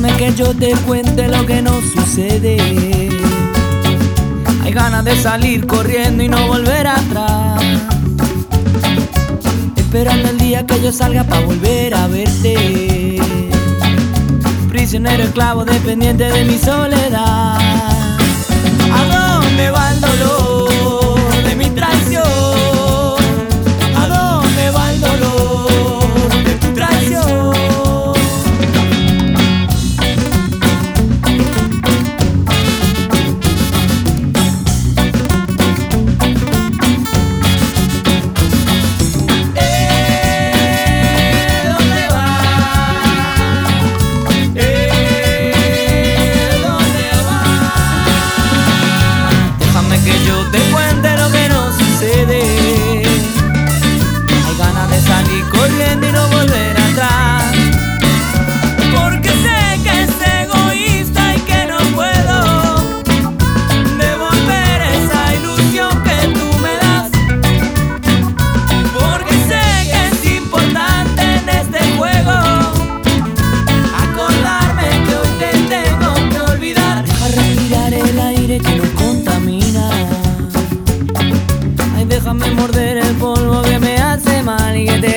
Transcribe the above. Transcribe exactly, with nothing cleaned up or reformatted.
Déjame que yo te cuente lo que nos sucede. Hay ganas de salir corriendo y no volver atrás, esperando el día que yo salga pa' volver a verte. Prisionero, esclavo, dependiente de mi soledad. ¿A dónde va el dolor de mi traición? ¿A dónde va el dolor de tu traición? Déjame morder el polvo que me hace mal y que te